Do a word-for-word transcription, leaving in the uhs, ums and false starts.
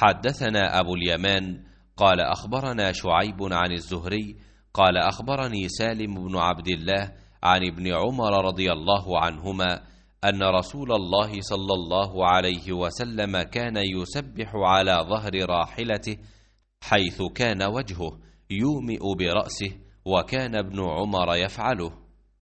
حدثنا أبو اليمان قال أخبرنا شعيب عن الزهري قال أخبرني سالم بن عبد الله عن ابن عمر رضي الله عنهما أن رسول الله صلى الله عليه وسلم كان يسبح على ظهر راحلته حيث كان وجهه يومئ برأسه، وكان ابن عمر يفعله.